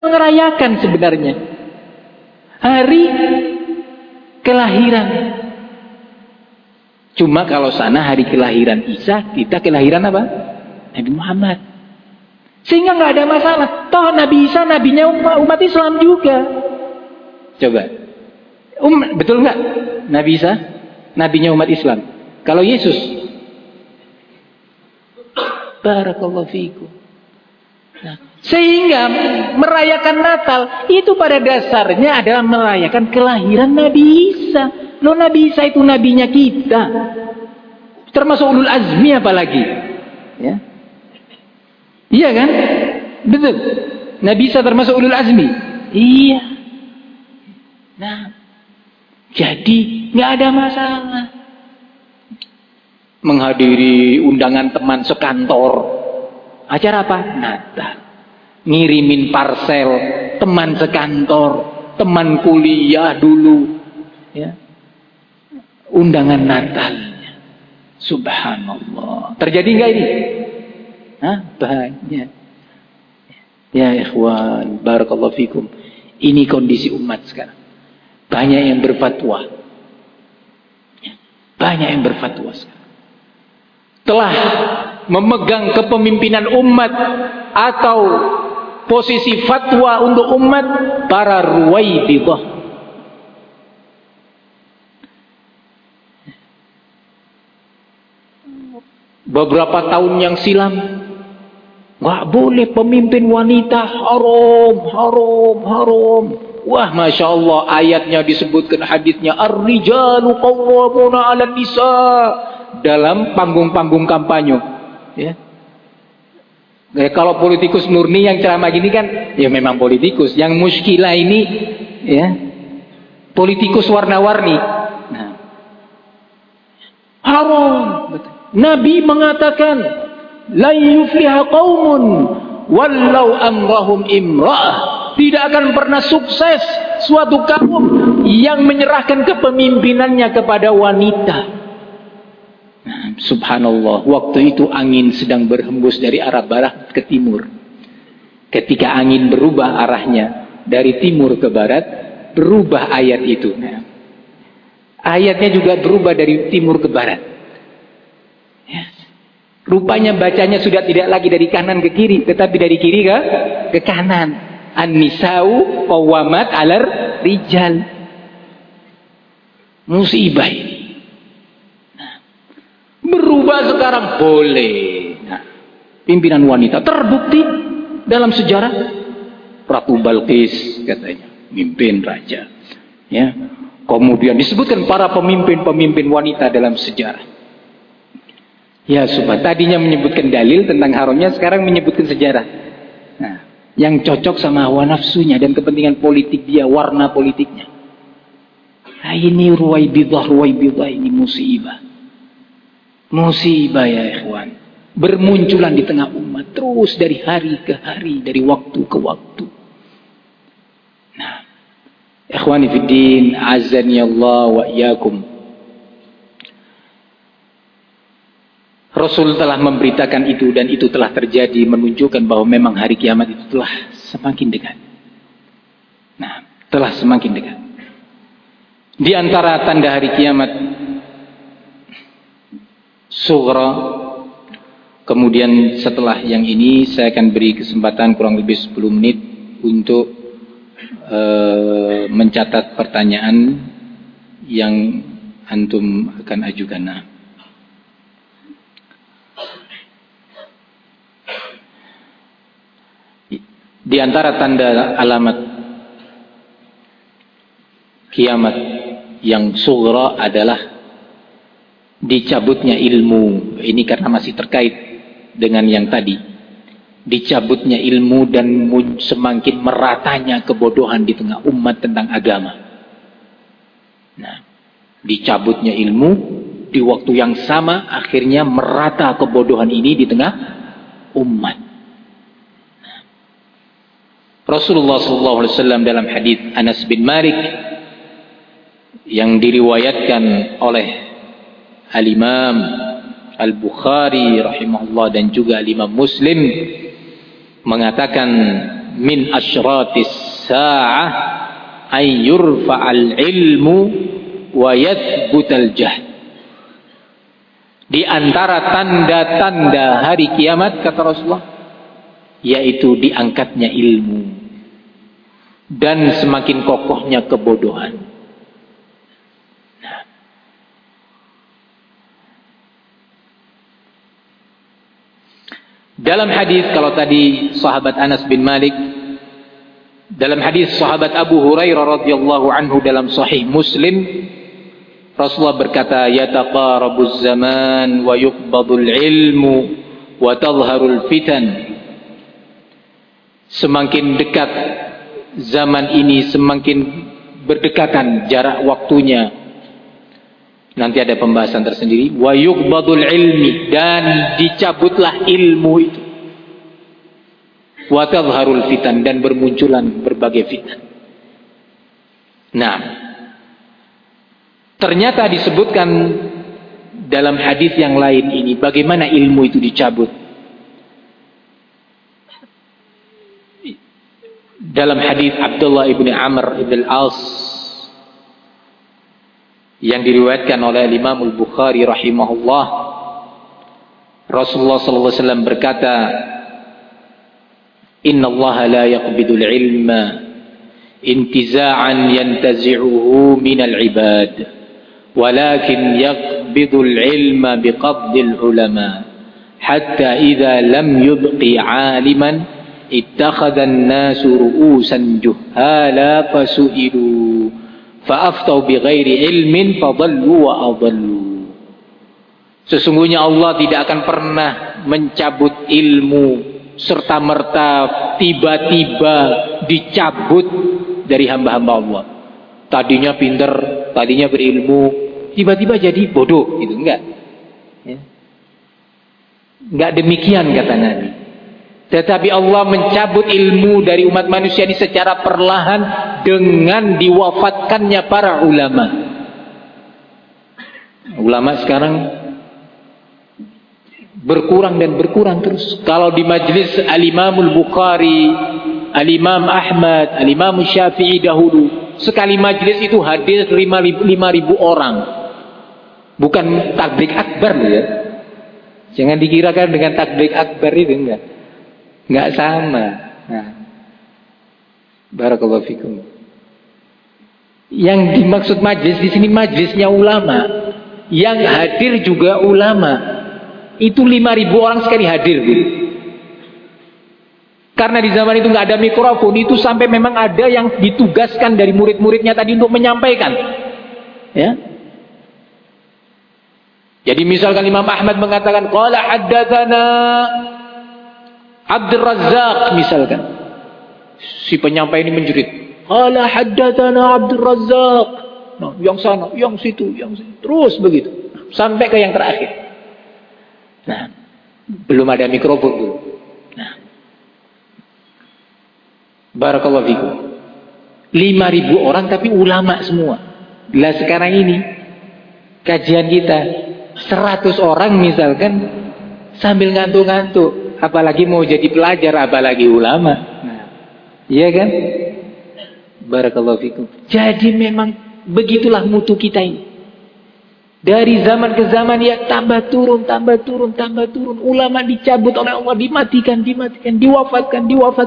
merayakan sebenarnya hari kelahiran. Cuma kalau sana hari kelahiran Isa, kita kelahiran apa? Nabi Muhammad. Sehingga nggak ada masalah. Toh Nabi Isa nabinya umat Islam juga. Coba, betul nggak? Nabi Isa nabinya umat Islam. Kalau Yesus, barakallahu fiikum. Nah, sehingga merayakan Natal itu pada dasarnya adalah merayakan kelahiran Nabi Isa. Loh, Nabi Isa itu nabinya kita, termasuk ulul azmi apalagi, ya? Iya kan? Betul. Nabi Isa termasuk ulul azmi. Iya. Nah, jadi nggak ada masalah menghadiri undangan teman sekantor. Acara apa? Natal. Ngirimin parcel teman sekantor, teman kuliah dulu, ya. Undangan Natalnya. Subhanallah. Terjadi nggak ini? Hah? Banyak. Ya ikhwan, barakallahu fikum. Ini kondisi umat sekarang. Banyak yang berfatwa. Banyak yang berfatwa sekarang. Telah memegang kepemimpinan umat atau posisi fatwa untuk umat para Ruwaibidah. Beberapa tahun yang silam, nggak boleh pemimpin wanita, haram. Wah, masya Allah, ayatnya disebutkan, hadisnya, ar-rijalu qawwamuna 'alan nisa, dalam panggung-panggung kampanye, ya. Kalau politikus murni yang ceramah gini kan, ya memang politikus. Yang muskilah ini, ya, politikus warna-warni. Nah, haram. Nabi mengatakan, la yufliha qaumun wallau amrahum imra'ah. Tidak akan pernah sukses suatu kaum yang menyerahkan kepemimpinannya kepada wanita. Nah, subhanallah, waktu itu angin sedang berhembus dari arah barat ke timur. Ketika angin berubah arahnya dari timur ke barat, berubah ayat itu. Nah, ayatnya juga berubah dari timur ke barat. Ya. Rupanya bacanya sudah tidak lagi dari kanan ke kiri, tetapi dari kiri ke kanan. An-nisa'u qawwamat 'alar rijal. Musibah ini. Nah, berubah sekarang boleh. Nah, pimpinan wanita terbukti dalam sejarah. Ratu Balqis katanya mimpin raja. Ya. Kemudian disebutkan para pemimpin-pemimpin wanita dalam sejarah. Ya, subhan. Tadinya menyebutkan dalil tentang haramnya, sekarang menyebutkan sejarah. Nah, yang cocok sama hawa nafsunya dan kepentingan politik dia, warna politiknya. Nah, ini Ruwaibidah ini musibah. Musibah ya ikhwan. Bermunculan di tengah umat terus dari hari ke hari, dari waktu ke waktu. Nah, ikhwani fiddin, azani Allah wa iyyakum. Rasul telah memberitakan itu dan itu telah terjadi, menunjukkan bahwa memang hari kiamat itu telah semakin dekat. Nah, telah semakin dekat. Di antara tanda hari kiamat sughra, kemudian setelah yang ini saya akan beri kesempatan kurang lebih 10 menit untuk mencatat pertanyaan yang antum akan ajukan. Nah, di antara tanda alamat kiamat yang sughra adalah dicabutnya ilmu. Ini karena masih terkait dengan yang tadi. Dicabutnya ilmu dan semakin meratanya kebodohan di tengah umat tentang agama. Nah, dicabutnya ilmu di waktu yang sama akhirnya merata kebodohan ini di tengah umat. Rasulullah SAW dalam hadis Anas bin Malik yang diriwayatkan oleh Al-Imam Al-Bukhari rahimahullah dan juga Al-Imam Muslim mengatakan min asyratis sa'ah ay yurfa'al ilmu wa yathbutal jahd. Di antara tanda-tanda hari kiamat, kata Rasulullah, yaitu diangkatnya ilmu dan semakin kokohnya kebodohan. Nah. Dalam hadis, kalau tadi sahabat Anas bin Malik, dalam hadis sahabat Abu Hurairah radhiyallahu anhu dalam Sahih Muslim, Rasulullah berkata, yataqarabuz zaman wa yuqbadul ilmu wa tadhharul fitan. Semakin dekat zaman ini, semakin berdekatan jarak waktunya. Nanti ada pembahasan tersendiri. Wa yuqbadul ilmi, dan dicabutlah ilmu itu. Wa tadhharul fitan, dan bermunculan berbagai fitnah. Nah, ternyata disebutkan dalam hadis yang lain ini bagaimana ilmu itu dicabut. Dalam hadis Abdullah ibn Amr ibn al-As yang diriwayatkan oleh Imam Al-Bukhari rahimahullah, Rasulullah sallallahu alaihi wasallam berkata, "Inna Allah la yaqbidul ilma intiza'an yantazi'uhu minal ibad, walakin yaqbidul ilma biqabdil ulama, hatta idza lam yubqi 'aliman ittakhadhan nasu ru'usan juhala fasu'ilu fa'aftau bighairi ilmin fadallu wa adallu." Sesungguhnya Allah tidak akan pernah mencabut ilmu serta merta, tiba-tiba dicabut dari hamba-hamba Allah. Tadinya pinter, tadinya berilmu, tiba-tiba jadi bodoh, gitu. Enggak ya. Enggak demikian kata Nabi. Tetapi Allah mencabut ilmu dari umat manusia ini secara perlahan dengan diwafatkannya para ulama. Ulama sekarang berkurang dan berkurang terus. Kalau di majlis Al-Imamul Bukhari, Al-Imam Ahmad, Al-Imam Syafi'i dahulu, sekali majlis itu hadir 5.000 orang. Bukan takbir akbar ya. Jangan dikirakan dengan takbir akbar itu enggak sama. Nah, barakallahu fikum. Yang dimaksud majlis di sini majlisnya ulama. Yang hadir juga ulama. Itu 5.000 orang sekali hadir. Karena di zaman itu nggak ada mikrofon, itu sampai memang ada yang ditugaskan dari murid-muridnya tadi untuk menyampaikan. Ya. Jadi misalkan Imam Ahmad mengatakan, qala haddatsana Abdul Razzaq misalkan. Si penyampai ini menjerit, qala haddatsana Abdul Razzaq. Nah, yang sana, yang situ, terus begitu sampai ke yang terakhir. Nah, belum ada mikrofon dulu. Nah, barakallahu fikum. 5.000 orang tapi ulama semua. Lah sekarang ini kajian kita 100 orang misalkan sambil ngantuk-ngantuk, apalagi mau jadi pelajar, apalagi ulama. Nah, iya kan? Barakallahu fikum. Jadi memang begitulah mutu kita ini. Dari zaman ke zaman ya tambah turun. Ulama dicabut oleh Allah, dimatikan, diwafatkan.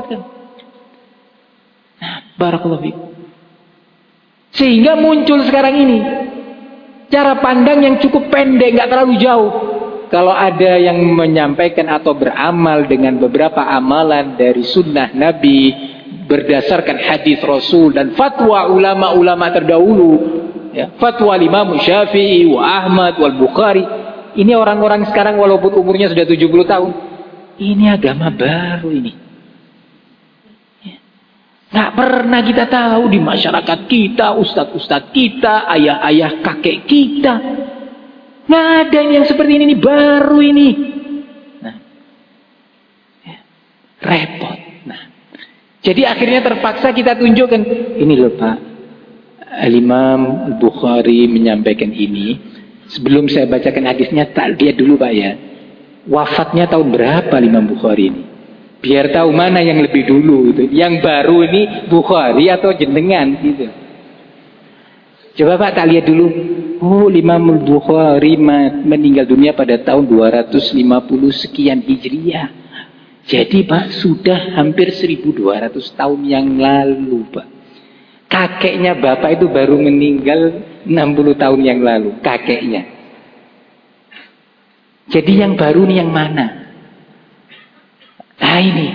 Nah, barakallahu fikum. Sehingga muncul sekarang ini cara pandang yang cukup pendek, nggak terlalu jauh. Kalau ada yang menyampaikan atau beramal dengan beberapa amalan dari sunnah Nabi berdasarkan hadis Rasul dan fatwa ulama-ulama terdahulu, ya, fatwa Imam Syafi'i, wa Ahmad, wal Bukhari. Ini orang-orang sekarang walaupun umurnya sudah 70 tahun, ini agama baru ini. Nggak pernah kita tahu di masyarakat kita, ustadz-ustadz kita, ayah-ayah kakek kita. Nggak ada yang seperti ini baru ini. Nah, ya, repot. Nah, jadi akhirnya terpaksa kita tunjukkan, ini loh Pak, Al-Imam Bukhari menyampaikan ini. Sebelum saya bacakan hadisnya, tak lihat dulu Pak ya, wafatnya tahun berapa Imam Bukhari ini? Biar tahu mana yang lebih dulu gitu. Yang baru ini Bukhari atau jenengan gitu. Coba Pak tak lihat dulu. Oh, Imam Bukhari meninggal dunia pada tahun 250 sekian Hijriah. Jadi Pak sudah hampir 1200 tahun yang lalu Pak. Kakeknya Bapak itu baru meninggal 60 tahun yang lalu. Kakeknya. Jadi yang baru nih yang mana? Nah ini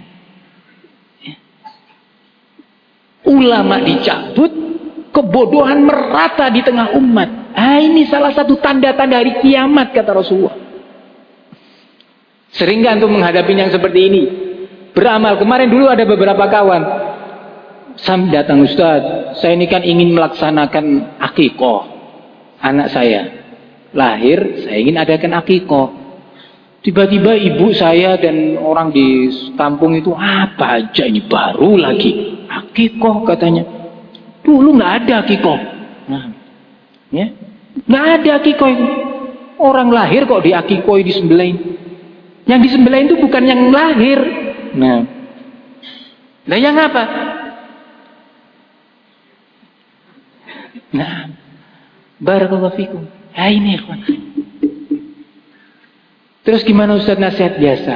ulama dicabut, kebodohan merata di tengah umat. Ah ini salah satu tanda-tanda hari kiamat kata Rasulullah. Sering gak untuk menghadapi yang seperti ini? Beramal. Kemarin dulu ada beberapa kawan Sam datang, Ustaz, saya ini kan ingin melaksanakan akikoh anak saya lahir, saya ingin adakan akikoh. Tiba-tiba ibu saya dan orang di kampung itu, apa aja ini baru lagi akikoh katanya. Dulu nggak ada akikoh. Nah, ya, nggak ada akikoh itu. Orang lahir kok di akikoh disembelih. Yang disembelih itu bukan yang lahir. Nah yang apa? Nah, barakallahu fikum. Ah ini ikhwan. Terus gimana Ustaz nasihat biasa?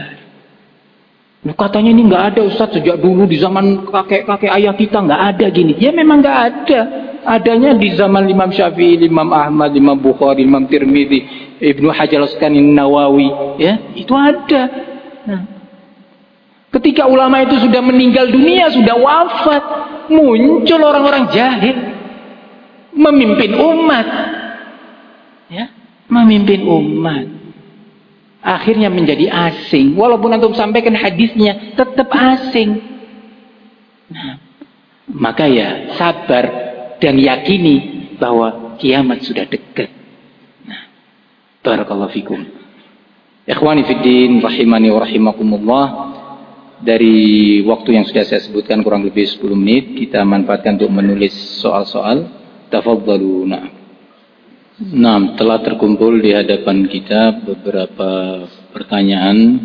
Katanya ini nggak ada Ustaz sejak dulu di zaman kakek-kakek ayah kita nggak ada gini. Ya memang nggak ada. Adanya di zaman Imam Syafi'i, Imam Ahmad, Imam Bukhari, Imam Tirmidzi, Ibnu Hajar Al-Asqalani Nawawi, ya itu ada. Nah, ketika ulama itu sudah meninggal dunia, sudah wafat, muncul orang-orang jahil memimpin umat, ya, memimpin umat. Akhirnya menjadi asing. Walaupun antum sampaikan hadisnya, tetap asing. Nah, maka ya sabar dan yakini bahwa kiamat sudah dekat. Nah, barakallahu fikum. Ikhwani fiddin, rahimani wa rahimakumullah. Dari waktu yang sudah saya sebutkan kurang lebih 10 menit, kita manfaatkan untuk menulis soal-soal. Tafadhalu. Nah, telah terkumpul di hadapan kita beberapa pertanyaan,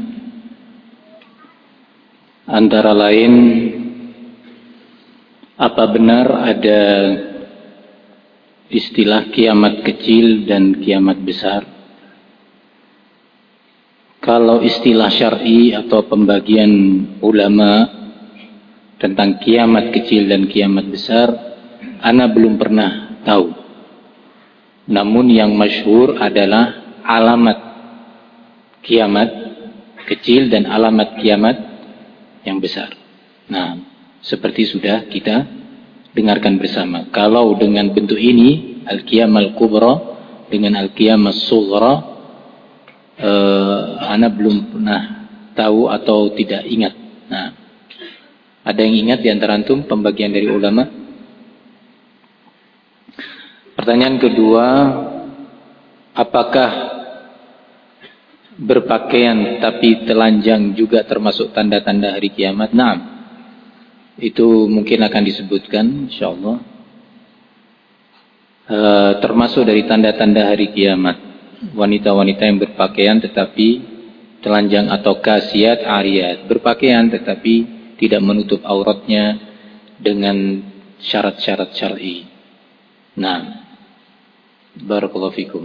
antara lain, apa benar ada istilah kiamat kecil dan kiamat besar? Kalau istilah syar'i atau pembagian ulama tentang kiamat kecil dan kiamat besar, ana belum pernah tahu. Namun yang masyhur adalah alamat kiamat kecil dan alamat kiamat yang besar. Nah, seperti sudah kita dengarkan bersama. Kalau dengan bentuk ini, al-qiyamah al-kubra dengan al-qiyamah as-sughra, ana belum pernah tahu atau tidak ingat. Nah, ada yang ingat di antara antum pembagian dari ulama? Pertanyaan kedua, apakah berpakaian tapi telanjang juga termasuk tanda-tanda hari kiamat? Nah, itu mungkin akan disebutkan insyaallah. Termasuk dari tanda-tanda hari kiamat. Wanita-wanita yang berpakaian tetapi telanjang atau kasiyat ariyat. Berpakaian tetapi tidak menutup auratnya dengan syarat-syarat syar'i. Nah, barakallahu fikum.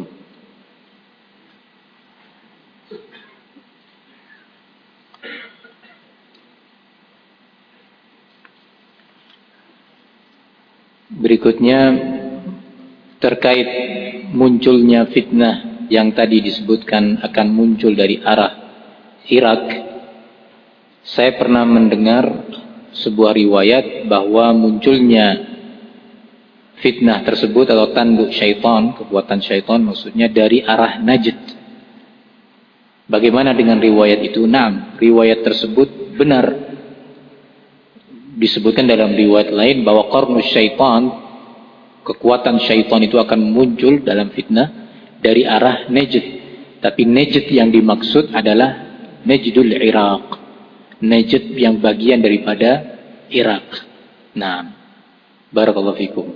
Berikutnya terkait munculnya fitnah yang tadi disebutkan akan muncul dari arah Irak. Saya pernah mendengar sebuah riwayat bahwa munculnya fitnah tersebut atau tanduk syaitan, kekuatan syaitan maksudnya dari arah Najd. Bagaimana dengan riwayat itu? Nah, riwayat tersebut benar. Disebutkan dalam riwayat lain bahwa qarnus syaitan, kekuatan syaitan itu akan muncul dalam fitnah dari arah Najd. Tapi Najd yang dimaksud adalah Najdul Iraq. Najd yang bagian daripada Irak. Nah, barakallahu fikum.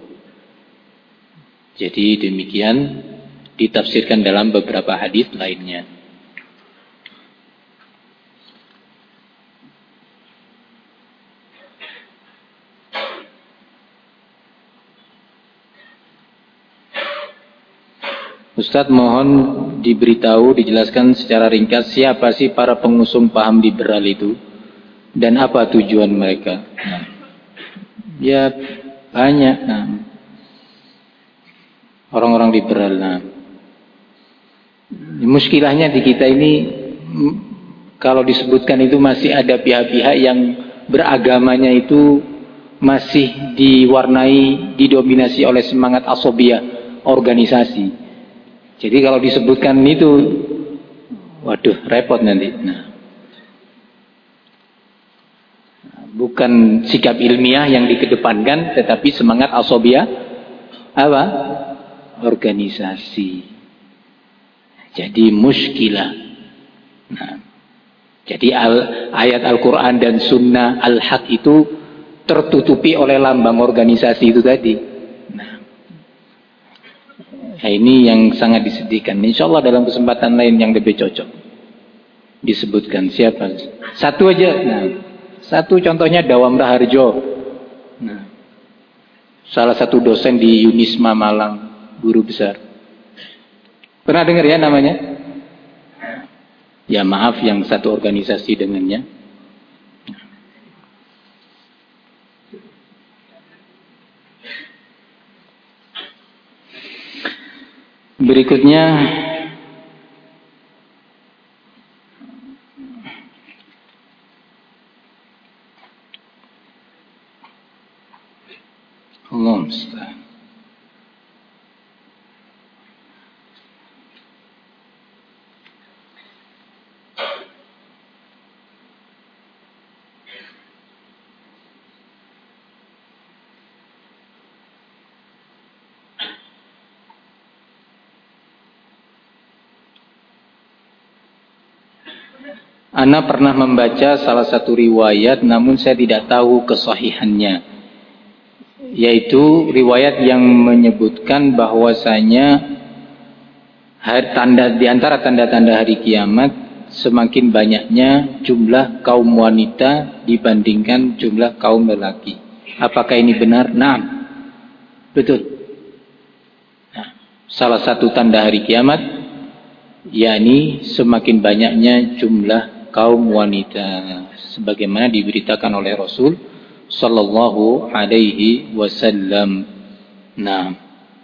Jadi demikian ditafsirkan dalam beberapa hadis lainnya. Ustadz mohon diberitahu, dijelaskan secara ringkas siapa sih para pengusung paham liberal itu dan apa tujuan mereka. Nah, ya banyak orang-orang liberal. Muskilahnya di kita ini kalau disebutkan itu masih ada pihak-pihak yang beragamanya itu masih didominasi oleh semangat asobiyah organisasi. Jadi kalau disebutkan itu, waduh repot nanti. Bukan sikap ilmiah yang dikedepankan, tetapi semangat asobiyah apa? Organisasi. Jadi muskilah. Jadi ayat Al-Quran dan Sunnah Al-Haq itu tertutupi oleh lambang organisasi itu tadi. Nah, ini yang sangat disedihkan. Insya Allah dalam kesempatan lain yang lebih cocok disebutkan siapa. Satu aja. Satu contohnya Dawam Raharjo. Salah satu dosen di Unisma Malang, guru besar. Pernah dengar ya namanya? Ya maaf yang satu organisasi dengannya. Berikutnya Allah musta'an. Ana pernah membaca salah satu riwayat, namun saya tidak tahu kesahihannya. Yaitu riwayat yang menyebutkan bahwasanya di antara tanda-tanda hari kiamat semakin banyaknya jumlah kaum wanita dibandingkan jumlah kaum lelaki. Apakah ini benar? Naam. Betul. Salah satu tanda hari kiamat yakni semakin banyaknya jumlah kaum wanita, sebagaimana diberitakan oleh Rasul sallallahu alaihi wasallam. Nah,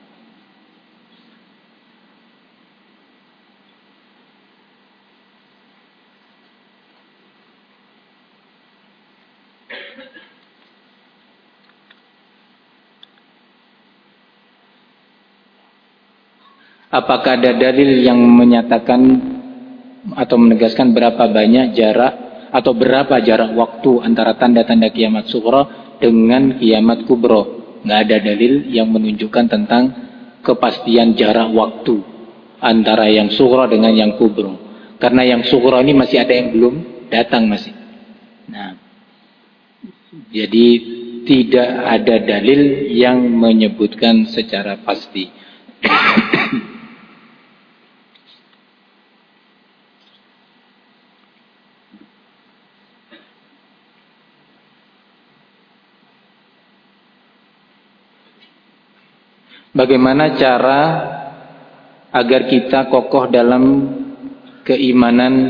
apakah ada dalil yang menyatakan atau menegaskan berapa banyak jarak atau berapa jarak waktu antara tanda-tanda kiamat sughra dengan kiamat kubro? Nggak ada dalil yang menunjukkan tentang kepastian jarak waktu antara yang sughra dengan yang kubro. Karena yang sughra ini masih ada yang belum datang masih. Nah, jadi tidak ada dalil yang menyebutkan secara pasti. Bagaimana cara agar kita kokoh dalam keimanan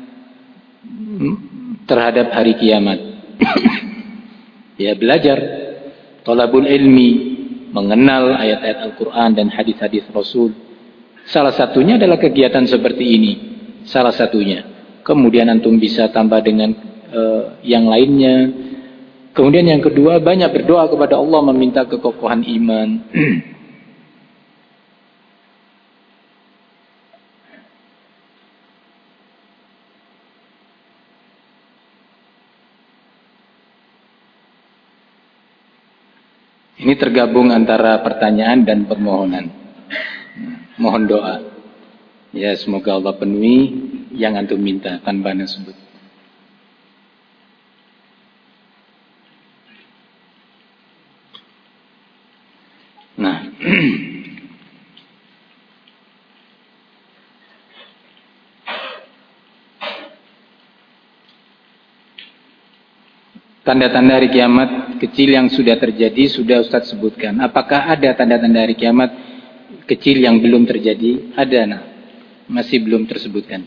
terhadap hari kiamat? Ya belajar, thalabul ilmi, mengenal ayat-ayat Al-Quran dan hadis-hadis Rasul. Salah satunya adalah kegiatan seperti ini. Salah satunya. Kemudian antum bisa tambah dengan yang lainnya. Kemudian yang kedua, banyak berdoa kepada Allah meminta kekokohan iman. Ini tergabung antara pertanyaan dan permohonan. Mohon doa. Ya, semoga Allah penuhi yang antum minta tanpa ana sebut. Nah, tanda-tanda hari kiamat kecil yang sudah terjadi sudah Ustaz sebutkan. Apakah ada tanda-tanda hari kiamat kecil yang belum terjadi ada, nah, masih belum tersebutkan.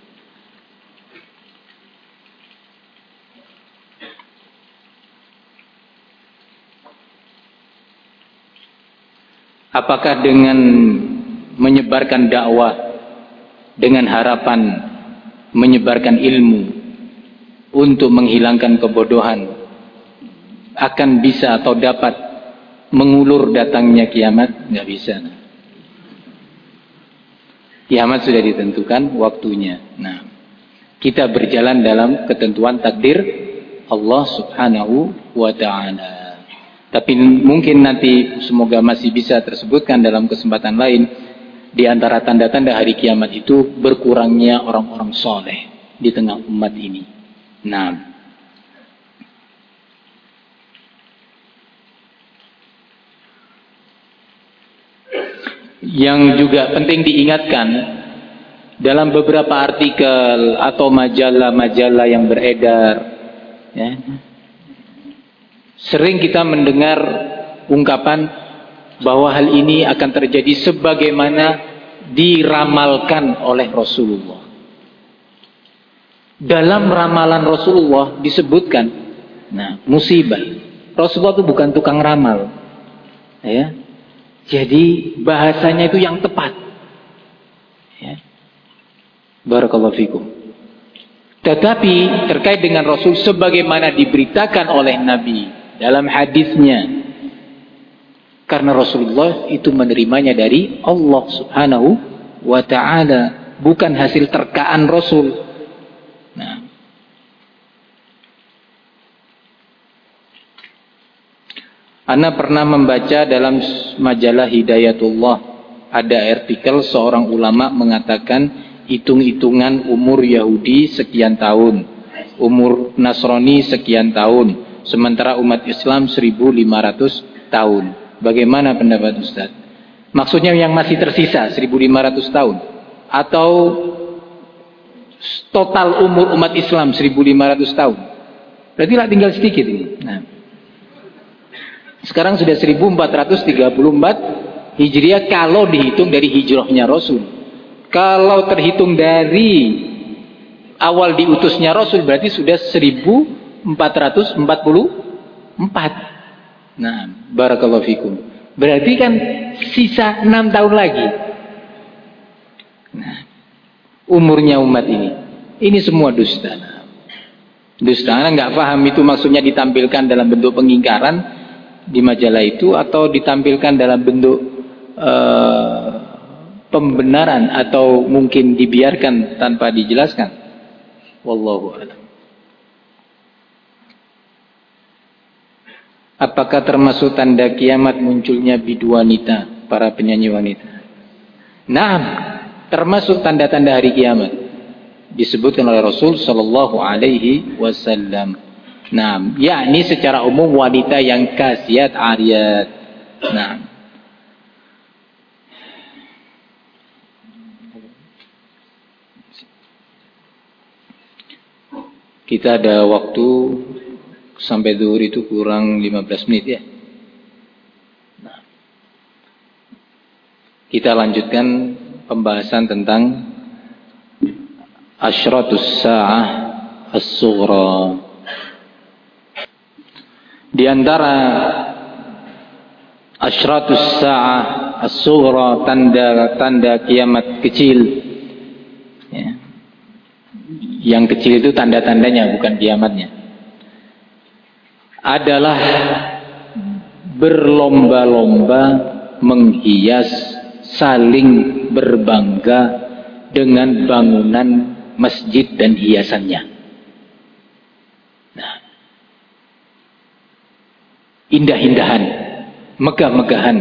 Apakah dengan menyebarkan dakwah dengan harapan menyebarkan ilmu untuk menghilangkan kebodohan akan bisa atau dapat mengulur datangnya kiamat? Nggak bisa. Kiamat sudah ditentukan waktunya. Nah, kita berjalan dalam ketentuan takdir Allah Subhanahu wa ta'ala. Tapi mungkin nanti semoga masih bisa tersebutkan dalam kesempatan lain. Di antara tanda-tanda hari kiamat itu berkurangnya orang-orang soleh di tengah umat ini. Nah, yang juga penting diingatkan, dalam beberapa artikel atau majalah-majalah yang beredar, ya, sering kita mendengar ungkapan bahwa hal ini akan terjadi sebagaimana diramalkan oleh Rasulullah. Dalam ramalan Rasulullah disebutkan, nah, musibah. Rasulullah itu bukan tukang ramal, ya. Jadi bahasanya itu yang tepat, ya. Barakallahu fikum. Tetapi terkait dengan Rasul sebagaimana diberitakan oleh Nabi dalam hadisnya, karena Rasulullah itu menerimanya dari Allah Subhanahu wa ta'ala, bukan hasil terkaan Rasul. Nah, Ana pernah membaca dalam majalah Hidayatullah, ada artikel seorang ulama mengatakan hitung-hitungan umur Yahudi sekian tahun, umur Nasrani sekian tahun, sementara umat Islam 1500 tahun. Bagaimana pendapat Ustaz? Maksudnya yang masih tersisa 1500 tahun atau total umur umat Islam 1500 tahun? Berarti lah tinggal sedikit ini. Nah, sekarang sudah 1434 Hijriah kalau dihitung dari hijrahnya Rasul. Kalau terhitung dari awal diutusnya Rasul berarti sudah 1444. Nah, barakallahu fikum. Berarti kan sisa 6 tahun lagi. Nah, umurnya umat ini. Ini semua dusta. Dusta, nggak paham itu maksudnya ditampilkan dalam bentuk pengingkaran di majalah itu atau ditampilkan dalam bentuk pembenaran atau mungkin dibiarkan tanpa dijelaskan. Wallahu a'lam. Apakah termasuk tanda kiamat munculnya bidu wanita, para penyanyi wanita? Naam, termasuk tanda-tanda hari kiamat. Disebutkan oleh Rasul sallallahu alaihi wasallam. Naam, yakni secara umum wanita yang kasiyat ariyat. Naam. Kita ada waktu sampai zuhur itu kurang 15 menit ya. Nah, kita lanjutkan pembahasan tentang asyratus sa'ah as-sughra. Di antara asyratus sa'ah as-sughra, tanda-tanda kiamat kecil, ya. Yang kecil itu tanda-tandanya bukan kiamatnya, adalah berlomba-lomba menghias, saling berbangga dengan bangunan masjid dan hiasannya. Nah, indah-indahan, megah-megahan,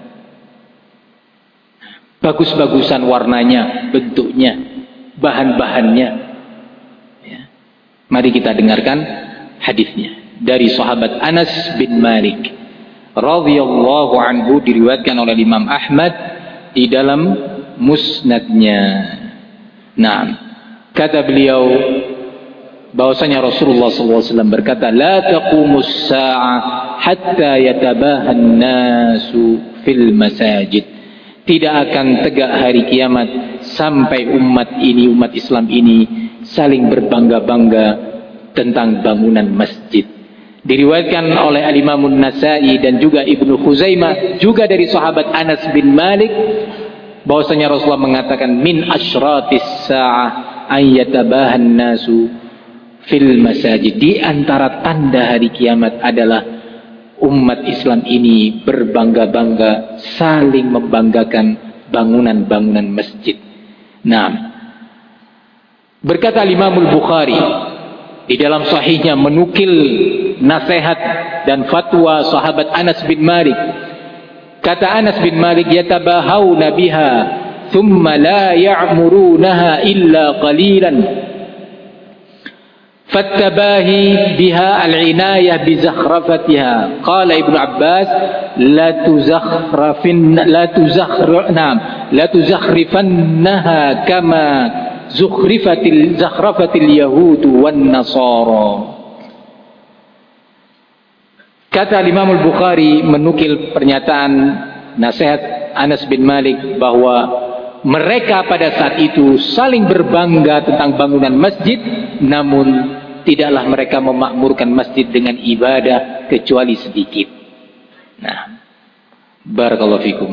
bagus-bagusan warnanya, bentuknya, bahan-bahannya. Ya. Mari kita dengarkan hadisnya. Dari sahabat Anas bin Malik radhiyallahu anhu, diriwayatkan oleh Imam Ahmad di dalam musnadnya. Nah, kata beliau bahwasanya Rasulullah SAW berkata, la taqumus sa'ah hatta yatabahan nasu fil masajid. tidak akan tegak hari kiamat sampai umat Islam ini saling berbangga-bangga tentang bangunan masjid. Diriwayatkan oleh Al-Imam An-Nasa'i dan juga Ibnu Khuzaimah juga dari sahabat Anas bin Malik bahwasanya Rasulullah mengatakan min asyratis sa'ah an yatabahan nasu fil masajid. Di antara tanda hari kiamat adalah umat Islam ini berbangga-bangga saling membanggakan bangunan-bangunan masjid. Nah, berkata Imam Al-Bukhari di dalam sahihnya menukil nasihat dan fatwa sahabat Anas bin Malik. Kata Anas bin Malik, yatabahawna biha thumma la ya'murunaha illa qalilan. Fattabahi biha al-inayah bi zakhrafatiha. Qala Ibnu Abbas la tuzakhrifannaha kama zakhrafatil yahud wan nasara. Kata Imam Al-Bukhari menukil pernyataan nasihat Anas bin Malik bahwa mereka pada saat itu saling berbangga tentang bangunan masjid, namun tidaklah mereka memakmurkan masjid dengan ibadah kecuali sedikit. Nah, barakallahu fikum.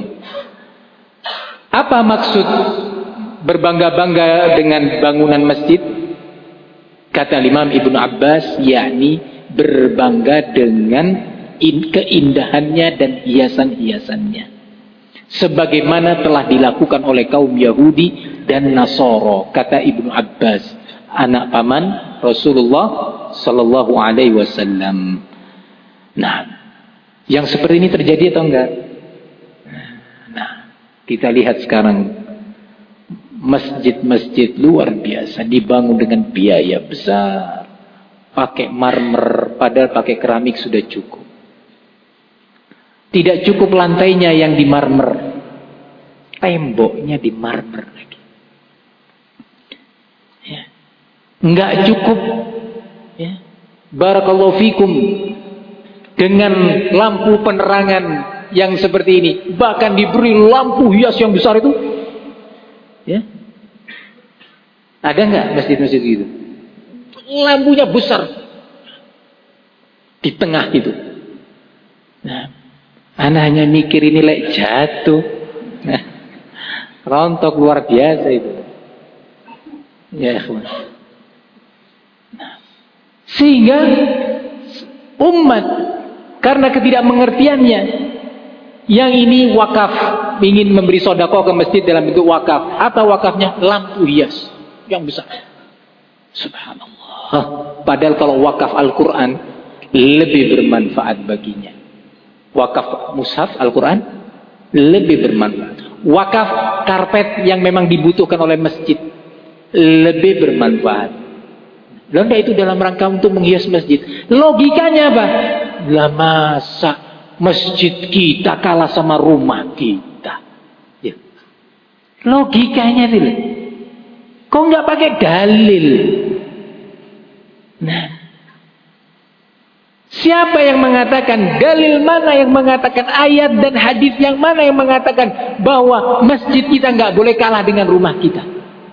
Apa maksud berbangga-bangga dengan bangunan masjid? Kata Imam Ibnu Abbas, yakni berbangga dengan keindahannya dan hiasan-hiasannya, sebagaimana telah dilakukan oleh kaum Yahudi dan Nasara. Kata Ibnu Abbas, anak paman Rasulullah Sallallahu Alaihi Wasallam. Nah, yang seperti ini terjadi atau enggak? Nah, kita lihat sekarang masjid-masjid luar biasa dibangun dengan biaya besar, pakai marmer, padahal pakai keramik sudah cukup. Tidak cukup lantainya yang di marmer, temboknya di marmer lagi. Ya. Enggak cukup. Ya. Barakallahu fikum, dengan lampu penerangan yang seperti ini, bahkan diberi lampu hias yang besar itu. Ya. Ada enggak masjid-masjid gitu? Lampunya besar di tengah itu. Nah, anak hanya mikir ini lek jatuh. Nah, rontok luar biasa itu. Ya, ikhwan. Nah, sehingga umat karena ketidakmengertiannya, yang ini wakaf, ingin memberi sedekah ke masjid dalam bentuk wakaf. Apa wakafnya? Lampu hias yang besar. Subhanallah. Padahal kalau wakaf Al-Quran lebih bermanfaat baginya. Wakaf mushaf Al-Quran lebih bermanfaat. Wakaf karpet yang memang dibutuhkan oleh masjid lebih bermanfaat. Lalu itu dalam rangka untuk menghias masjid. Logikanya apa? Lah masa masjid kita kalah sama rumah kita? Ya. Logikanya itu. Kok nggak pakai dalil? Nah, siapa yang mengatakan, dalil mana yang mengatakan, ayat dan hadis yang mana yang mengatakan bahwa masjid kita nggak boleh kalah dengan rumah kita?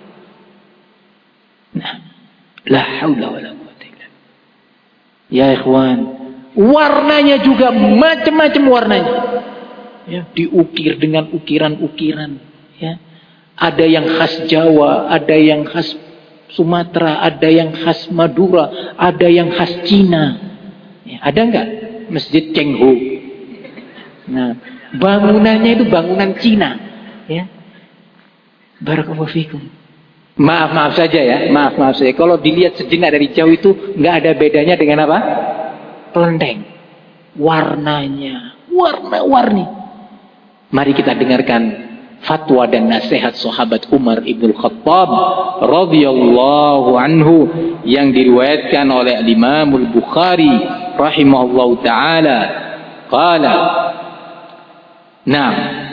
Nah, la haula wala quwwata illa billah. Ya ikhwan, warnanya juga macam-macam warnanya. Ya, diukir dengan ukiran-ukiran. Ya, ada yang khas Jawa, ada yang khas Sumatera, ada yang khas Madura, ada yang khas Cina. Ya, ada enggak Masjid Chengho? Nah, bangunannya itu bangunan Cina. Ya. Barakallahu fikum. Maaf saja ya, maaf saja. Kalau dilihat sejenak dari jauh itu enggak ada bedanya dengan apa? Kelenteng. Warnanya, warna-warni. Mari kita dengarkan fatwa dan nasihat sahabat Umar ibn Khattab radhiyallahu anhu yang diriwayatkan oleh Imam Al-Bukhari rahimahullahu taala. Qala, "Na'am,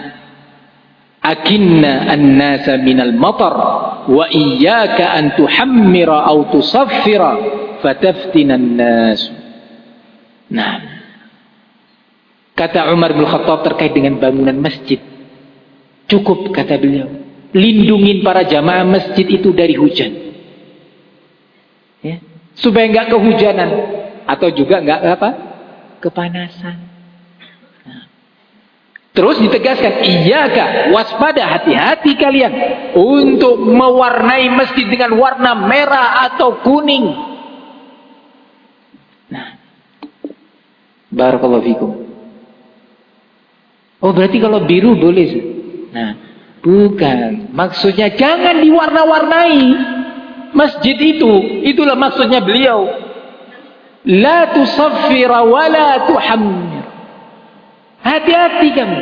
akinna an-nasa minal matar wa iyyaka an tuhammira aw tusaffira fataftina an-nas." Nah, kata Umar bin Khattab terkait dengan bangunan masjid. Cukup, kata beliau, lindungin para jamaah masjid itu dari hujan, ya, supaya nggak kehujanan atau juga nggak kepanasan. Nah. Terus ditegaskan, iyaka, waspada, hati-hati kalian untuk mewarnai masjid dengan warna merah atau kuning. Nah, barakallahu fikum. Oh, berarti kalau biru boleh. Nah, bukan. Maksudnya jangan diwarna-warnai masjid itu. Itulah maksudnya beliau. La tusaffira wa la tuhammir. Hati-hati kamu.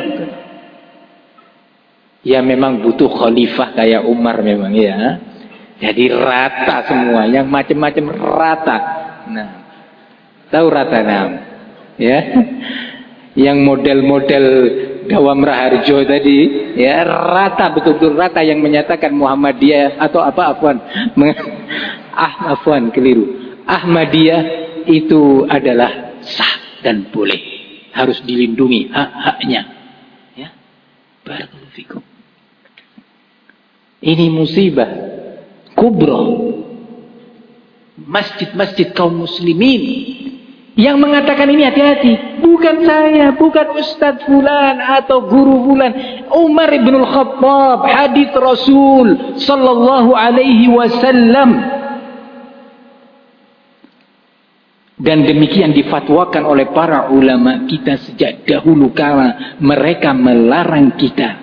Ya memang butuh khalifah kayak Umar memang ya. Jadi rata semua, yang macam-macam rata. Nah, tahu rata nam? Ya. Yang model-model Dawam Raharjo tadi, ya, rata, betul-betul rata, yang menyatakan Muhammadiyah atau apa, afwan, keliru. Ahmadiyah itu adalah sah dan boleh, harus dilindungi hak-haknya. Ya, barakallahu fikum. Ini musibah kubra. Masjid-masjid kaum muslimin yang mengatakan ini, hati-hati. Bukan saya, bukan Ustadz Fulan atau Guru Fulan. Umar ibn al-Khattab, hadits Rasul sallallahu alaihi wasallam. Dan demikian difatwakan oleh para ulama kita sejak dahulu kala. Mereka melarang kita.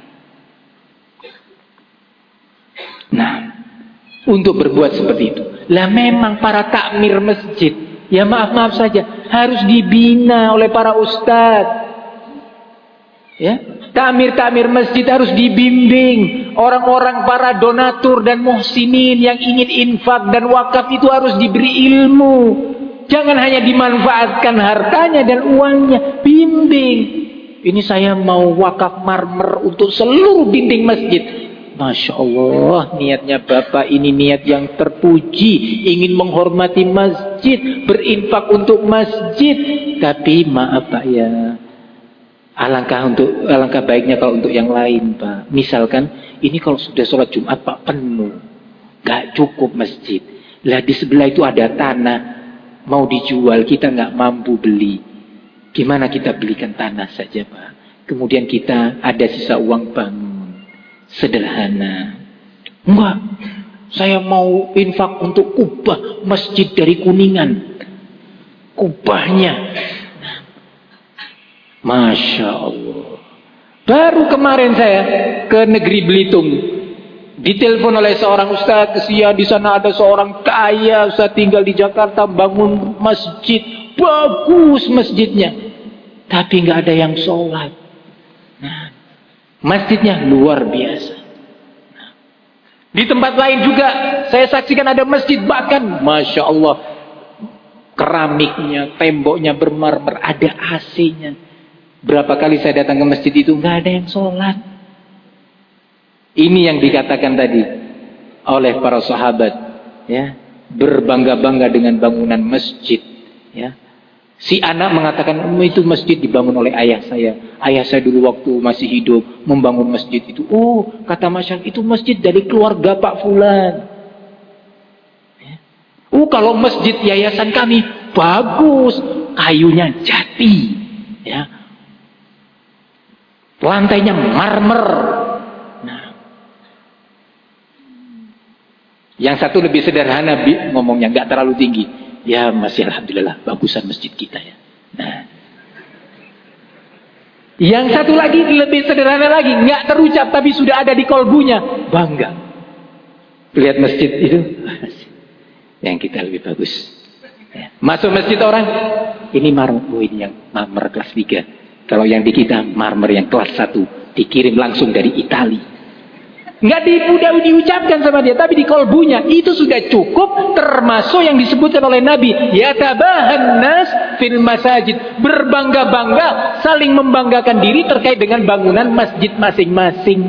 Nah, untuk berbuat seperti itu. Lah memang para takmir masjid, ya maaf saja, harus dibina oleh para ustadz. Ya, takmir masjid harus dibimbing. Orang-orang para donatur dan muhsinin yang ingin infak dan wakaf itu harus diberi ilmu. Jangan hanya dimanfaatkan hartanya dan uangnya, bimbing. Ini saya mau wakaf marmer untuk seluruh dinding masjid. Masya Allah, niatnya Bapak ini niat yang terpuji, ingin menghormati masjid, berinfak untuk masjid. Tapi maaf Pak ya, alangkah baiknya kalau untuk yang lain Pak. Misalkan ini kalau sudah sholat Jumat Pak penuh, gak cukup masjid. Lah di sebelah itu ada tanah, mau dijual, kita gak mampu beli. Gimana kita belikan tanah saja Pak? Kemudian kita ada sisa uang bangun. Sederhana. Enggak, saya mau infak untuk kubah masjid dari Kuningan. Kubahnya, Masya Allah. Baru kemarin saya ke negeri Belitung, ditelepon oleh seorang ustaz, kesian di sana ada seorang kaya, ustaz tinggal di Jakarta, bangun masjid, bagus masjidnya, tapi nggak ada yang sholat. Nah, masjidnya luar biasa. Di tempat lain juga saya saksikan ada masjid, bahkan Masya Allah, keramiknya, temboknya bermarmer, ada AC-nya. Berapa kali saya datang ke masjid itu nggak ada yang sholat. Ini yang dikatakan tadi oleh para sahabat, ya, berbangga-bangga dengan bangunan masjid, ya. Si anak mengatakan, itu masjid dibangun oleh ayah saya. Ayah saya dulu waktu masih hidup membangun masjid itu. Oh, kata masyarakat, itu masjid dari keluarga Pak Fulan. Oh, kalau masjid yayasan kami bagus, kayunya jati, ya, lantainya marmer. Nah, yang satu lebih sederhana ngomongnya, nggak terlalu tinggi. Ya masih alhamdulillah bagusan masjid kita ya. Nah, yang satu lagi lebih sederhana lagi, nggak terucap tapi sudah ada di kolbunya, bangga. Lihat masjid itu, yang kita lebih bagus. Ya. Masuk masjid orang, ini marmer, oh ini yang marmer kelas 3. Kalau yang di kita marmer yang kelas 1, dikirim langsung dari Italia. Nggak diucapkan sama dia, tapi di kolbunya itu sudah cukup, termasuk yang disebutkan oleh Nabi, yatabahan nas fil masajid, berbangga-bangga, saling membanggakan diri terkait dengan bangunan masjid masing-masing.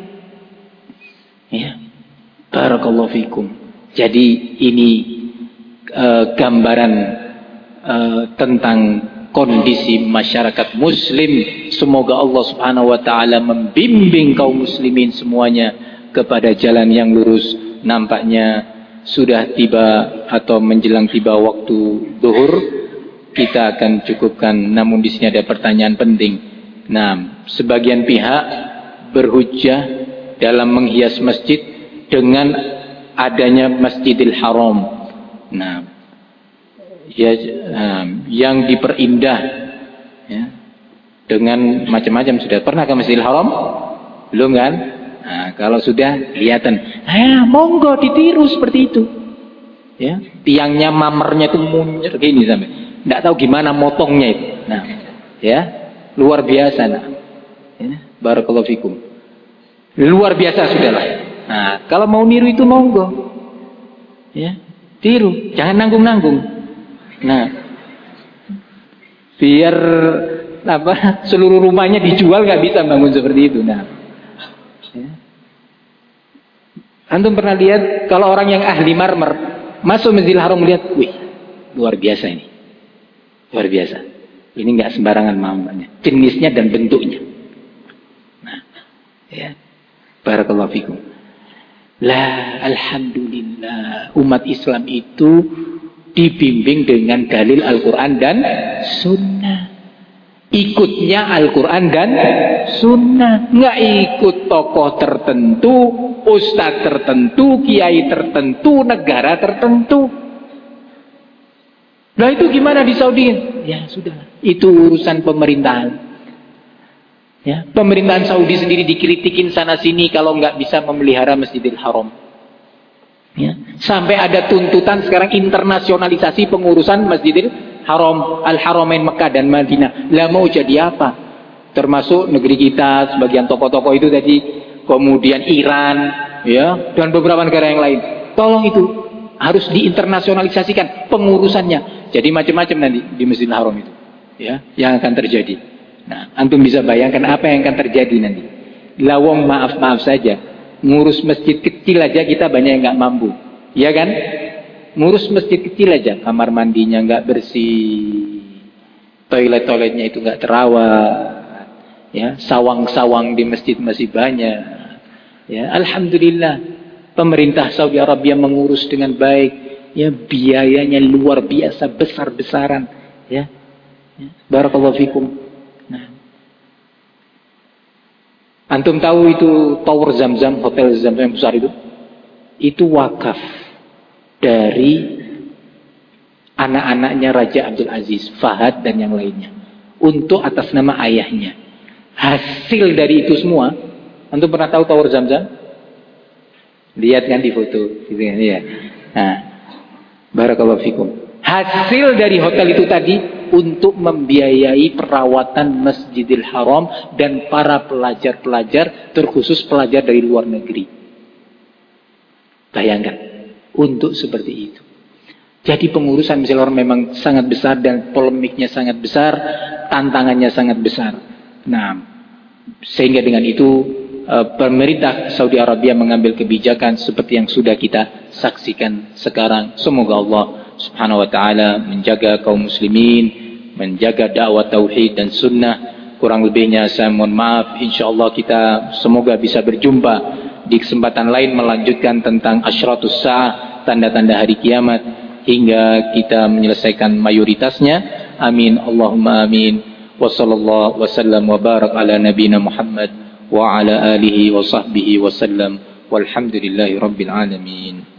Ya, barakallahu fikum. Jadi ini gambaran tentang kondisi masyarakat muslim. Semoga Allah Subhanahu wa taala membimbing kaum muslimin semuanya kepada jalan yang lurus. Nampaknya sudah tiba atau menjelang tiba waktu zuhur. Kita akan cukupkan, namun di sini ada pertanyaan penting. Nah, sebagian pihak berhujjah dalam menghias masjid dengan adanya Masjidil Haram. Nah, ya, yang diperindah ya, dengan macam-macam. Sudah pernah ke Masjidil Haram? Belum kan? Nah, kalau sudah, lihatan. Monggo ditiru seperti itu. Ya, tiangnya mamernya itu munyer gini sampai. Tidak tahu gimana motongnya itu. Nah, ya, luar biasa. Nah, ya, barakallahu fikum. Luar biasa sudahlah. Nah, kalau mau niru itu monggo. Ya, tiru, jangan nanggung-nanggung. Nah, biar seluruh rumahnya dijual nggak bisa bangun seperti itu. Nah, ya. Antum pernah lihat kalau orang yang ahli marmer masuk Masjidil Haram melihat, wih, luar biasa ini. Luar biasa. Ini nggak sembarangan mamanya. Jenisnya dan bentuknya. Nah, ya. Barakallahu fikum. Alhamdulillah. Umat Islam itu dibimbing dengan dalil Al-Quran dan Sunnah. Ikutnya Al-Quran dan Sunnah. Nggak ikut tokoh tertentu, ustadz tertentu, kiai tertentu, negara tertentu. Nah itu gimana di Saudi? Ya sudah, itu urusan pemerintahan. Ya, pemerintahan Saudi sendiri dikritikin sana sini kalau nggak bisa memelihara Masjidil Haram. Ya, sampai ada tuntutan sekarang internasionalisasi pengurusan Masjidil Haram, Al-Haramain Mekah dan Madinah. Lah mau jadi apa? Termasuk negeri kita, sebagian tokoh-tokoh itu tadi, kemudian Iran, ya, dan beberapa negara yang lain. Tolong itu harus diinternasionalisasikan pengurusannya. Jadi macam-macam nanti di Masjidil Haram itu, ya, yang akan terjadi. Nah, antum bisa bayangkan apa yang akan terjadi nanti. Lawong maaf saja, ngurus masjid kecil aja kita banyak yang nggak mampu, ya kan? Ngurus masjid kecil aja, kamar mandinya nggak bersih, toiletnya itu nggak terawat, ya, sawang-sawang di masjid masih banyak. Ya, alhamdulillah, pemerintah Saudi Arabia mengurus dengan baik. Ya, biayanya luar biasa, besar-besaran. Ya, barakallahu fikum. Nah, antum tahu itu Tower Zamzam, Hotel Zamzam yang besar itu? Itu wakaf dari anak-anaknya Raja Abdul Aziz, Fahad dan yang lainnya, untuk atas nama ayahnya. Hasil dari itu semua, antum pernah tahu Tower Zamzam? Lihat kan di foto, gitu kan? Ya. Nah, barakallahu fikum. Hasil dari hotel itu tadi untuk membiayai perawatan Masjidil Haram dan para pelajar-pelajar, terkhusus pelajar dari luar negeri. Bayangkan, untuk seperti itu. Jadi pengurusan Masjidil Haram memang sangat besar dan polemiknya sangat besar, tantangannya sangat besar. Nah, sehingga dengan itu pemerintah Saudi Arabia mengambil kebijakan seperti yang sudah kita saksikan sekarang. Semoga Allah Subhanahu wa taala menjaga kaum muslimin, menjaga dakwah tauhid dan sunnah. Kurang lebihnya saya mohon maaf. Insyaallah kita semoga bisa berjumpa di kesempatan lain melanjutkan tentang asyratus saah, tanda-tanda hari kiamat, hingga kita menyelesaikan mayoritasnya. Amin Allahumma amin. Wa sallallahu wasallam wa barak ala nabiyina Muhammad wa ala alihi wa sahbihi wa sallam. Walhamdulillahi rabbil alamin.